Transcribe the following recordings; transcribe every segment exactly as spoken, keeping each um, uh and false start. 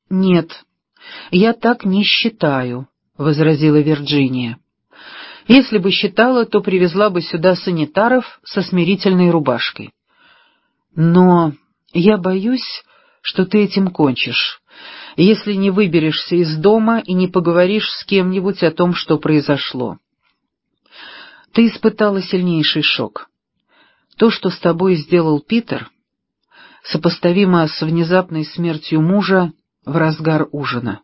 «Нет, я так не считаю», — возразила Вирджиния. «Если бы считала, то привезла бы сюда санитаров со смирительной рубашкой. Но я боюсь, что ты этим кончишь, если не выберешься из дома и не поговоришь с кем-нибудь о том, что произошло. Ты испытала сильнейший шок. То, что с тобой сделал Питер, сопоставимо с внезапной смертью мужа в разгар ужина.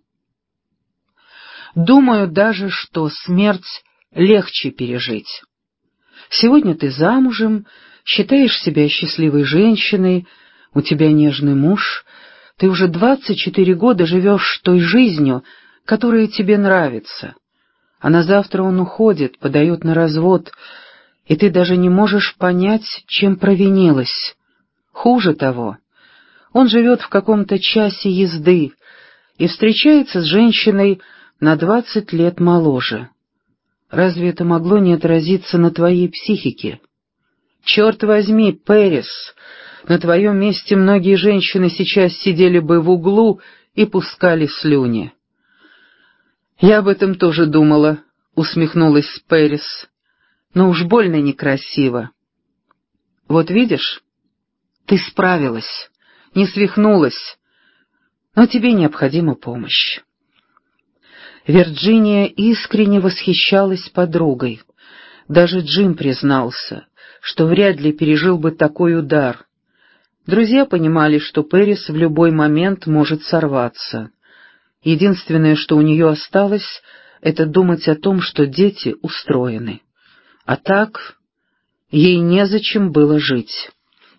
Думаю даже, что смерть легче пережить. Сегодня ты замужем, считаешь себя счастливой женщиной, у тебя нежный муж, ты уже двадцать четыре года живешь той жизнью, которая тебе нравится, а на завтра он уходит, подает на развод, и ты даже не можешь понять, чем провинилась. Хуже того, он живет в каком-то часе езды и встречается с женщиной на двадцать лет моложе. Разве это могло не отразиться на твоей психике? Черт возьми, Пэрис, на твоем месте многие женщины сейчас сидели бы в углу и пускали слюни. «Я об этом тоже думала», — усмехнулась Пэрис, — «но уж больно некрасиво». «Вот видишь, ты справилась, не свихнулась, но тебе необходима помощь». Вирджиния искренне восхищалась подругой. Даже Джим признался, что вряд ли пережил бы такой удар. Друзья понимали, что Пэрис в любой момент может сорваться. Единственное, что у нее осталось, это думать о том, что дети устроены. А так ей незачем было жить.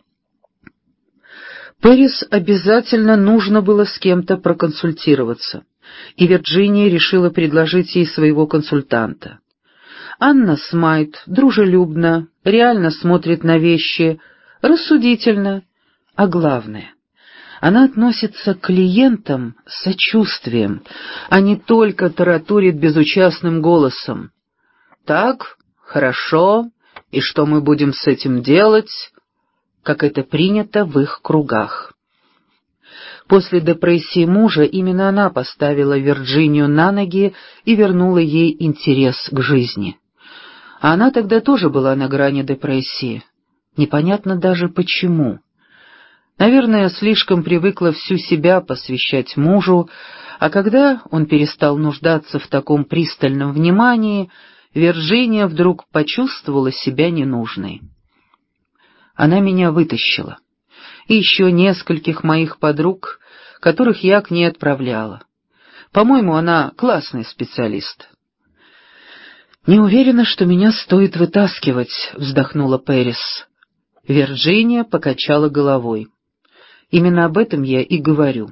Пэрис обязательно нужно было с кем-то проконсультироваться, и Вирджиния решила предложить ей своего консультанта. Анна Смайт дружелюбно, реально смотрит на вещи, рассудительно, а главное, она относится к клиентам с сочувствием, а не только тараторит безучастным голосом. «Так, хорошо, и что мы будем с этим делать?» как это принято в их кругах. После депрессии мужа именно она поставила Вирджинию на ноги и вернула ей интерес к жизни. А она тогда тоже была на грани депрессии. Непонятно даже почему. Наверное, слишком привыкла всю себя посвящать мужу, а когда он перестал нуждаться в таком пристальном внимании, Вирджиния вдруг почувствовала себя ненужной. Она меня вытащила. И еще нескольких моих подруг, которых я к ней отправляла. По-моему, она классный специалист. «Не уверена, что меня стоит вытаскивать», — вздохнула Пэрис. Вирджиния покачала головой. «Именно об этом я и говорю.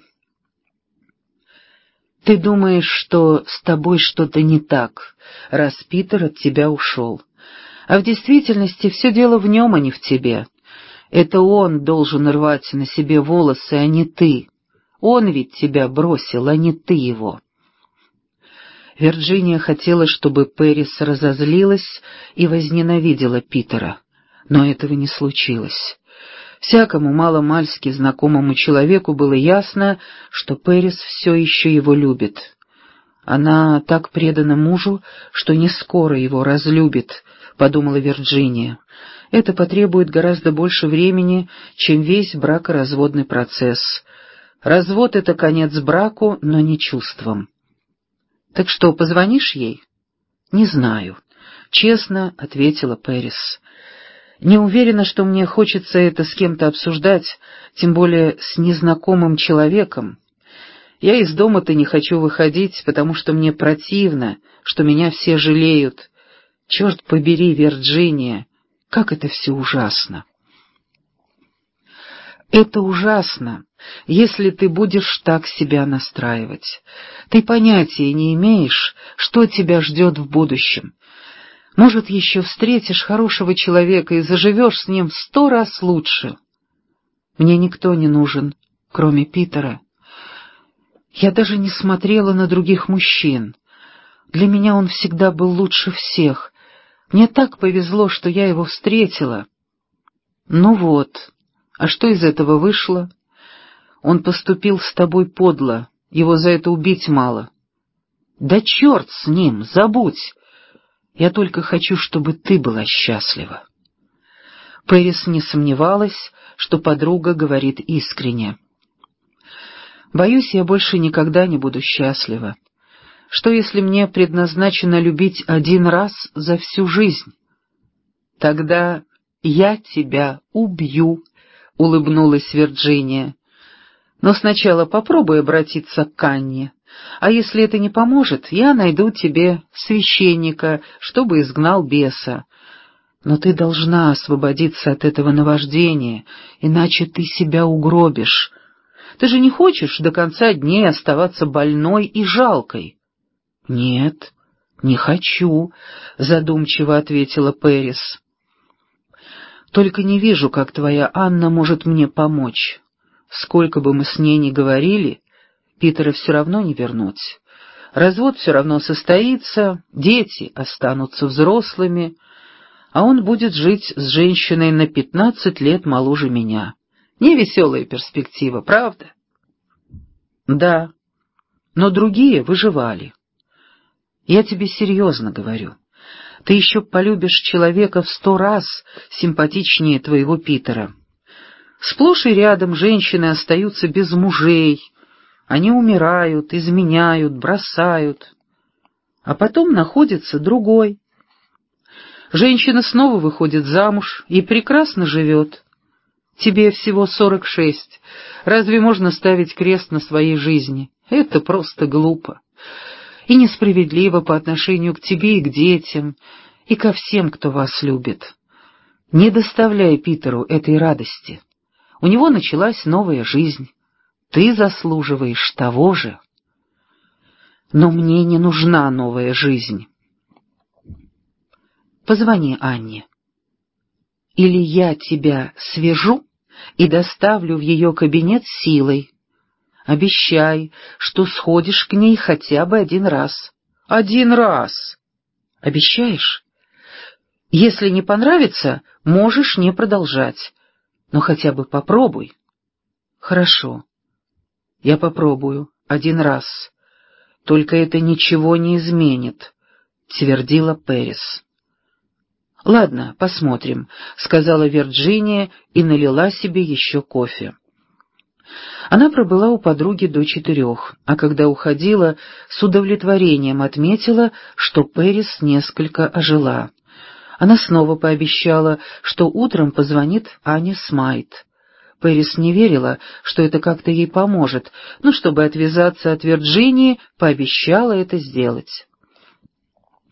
Ты думаешь, что с тобой что-то не так, раз Питер от тебя ушел. А в действительности все дело в нем, а не в тебе. Это он должен рвать на себе волосы, а не ты. Он ведь тебя бросил, а не ты его». Вирджиния хотела, чтобы Пэрис разозлилась и возненавидела Питера, но этого не случилось. Всякому маломальски знакомому человеку было ясно, что Пэрис все еще его любит. Она так предана мужу, что не скоро его разлюбит, подумала Вирджиния. Это потребует гораздо больше времени, чем весь бракоразводный процесс. Развод — это конец браку, но не чувствам. «Так что, позвонишь ей?» «Не знаю», — честно ответила Пэрис. «Не уверена, что мне хочется это с кем-то обсуждать, тем более с незнакомым человеком. Я из дома-то не хочу выходить, потому что мне противно, что меня все жалеют. Черт побери, Вирджиния, как это все ужасно!» «Это ужасно, если ты будешь так себя настраивать. Ты понятия не имеешь, что тебя ждет в будущем. Может, еще встретишь хорошего человека и заживешь с ним в сто раз лучше. Мне никто не нужен, кроме Питера. Я даже не смотрела на других мужчин. Для меня он всегда был лучше всех. Мне так повезло, что я его встретила. Ну вот, а что из этого вышло? Он поступил с тобой подло, его за это убить мало. Да черт с ним, забудь. Я только хочу, чтобы ты была счастлива. Пэрис не сомневалась, что подруга говорит искренне. Боюсь, я больше никогда не буду счастлива. Что, если мне предназначено любить один раз за всю жизнь? Тогда я тебя убью, — улыбнулась Вирджиния. Но сначала попробуй обратиться к Анне, а если это не поможет, я найду тебе священника, чтобы изгнал беса. Но ты должна освободиться от этого наваждения, иначе ты себя угробишь. Ты же не хочешь до конца дней оставаться больной и жалкой? — Нет, не хочу, — задумчиво ответила Пэрис. — Только не вижу, как твоя Анна может мне помочь. Сколько бы мы с ней ни говорили, Питера все равно не вернуть. Развод все равно состоится, дети останутся взрослыми, а он будет жить с женщиной на пятнадцать лет моложе меня. Невеселая перспектива, правда? Да, но другие выживали. Я тебе серьезно говорю. Ты еще полюбишь человека в сто раз симпатичнее твоего Питера. Сплошь и рядом женщины остаются без мужей. Они умирают, изменяют, бросают. А потом находится другой. Женщина снова выходит замуж и прекрасно живет. Тебе всего сорок шесть. Разве можно ставить крест на своей жизни? Это просто глупо. И несправедливо по отношению к тебе и к детям, и ко всем, кто вас любит. Не доставляй Питеру этой радости. У него началась новая жизнь. Ты заслуживаешь того же. Но мне не нужна новая жизнь. Позвони Анне. Или я тебя свяжу и доставлю в ее кабинет силой. Обещай, что сходишь к ней хотя бы один раз. Один раз. Обещаешь? Если не понравится, можешь не продолжать. Но хотя бы попробуй. Хорошо. Я попробую. Один раз. Только это ничего не изменит, твердила Пэрис. «Ладно, посмотрим», — сказала Вирджиния и налила себе еще кофе. Она пробыла у подруги до четырех, а когда уходила, с удовлетворением отметила, что Пэрис несколько ожила. Она снова пообещала, что утром позвонит Ане Смайт. Пэрис не верила, что это как-то ей поможет, но чтобы отвязаться от Вирджинии, пообещала это сделать.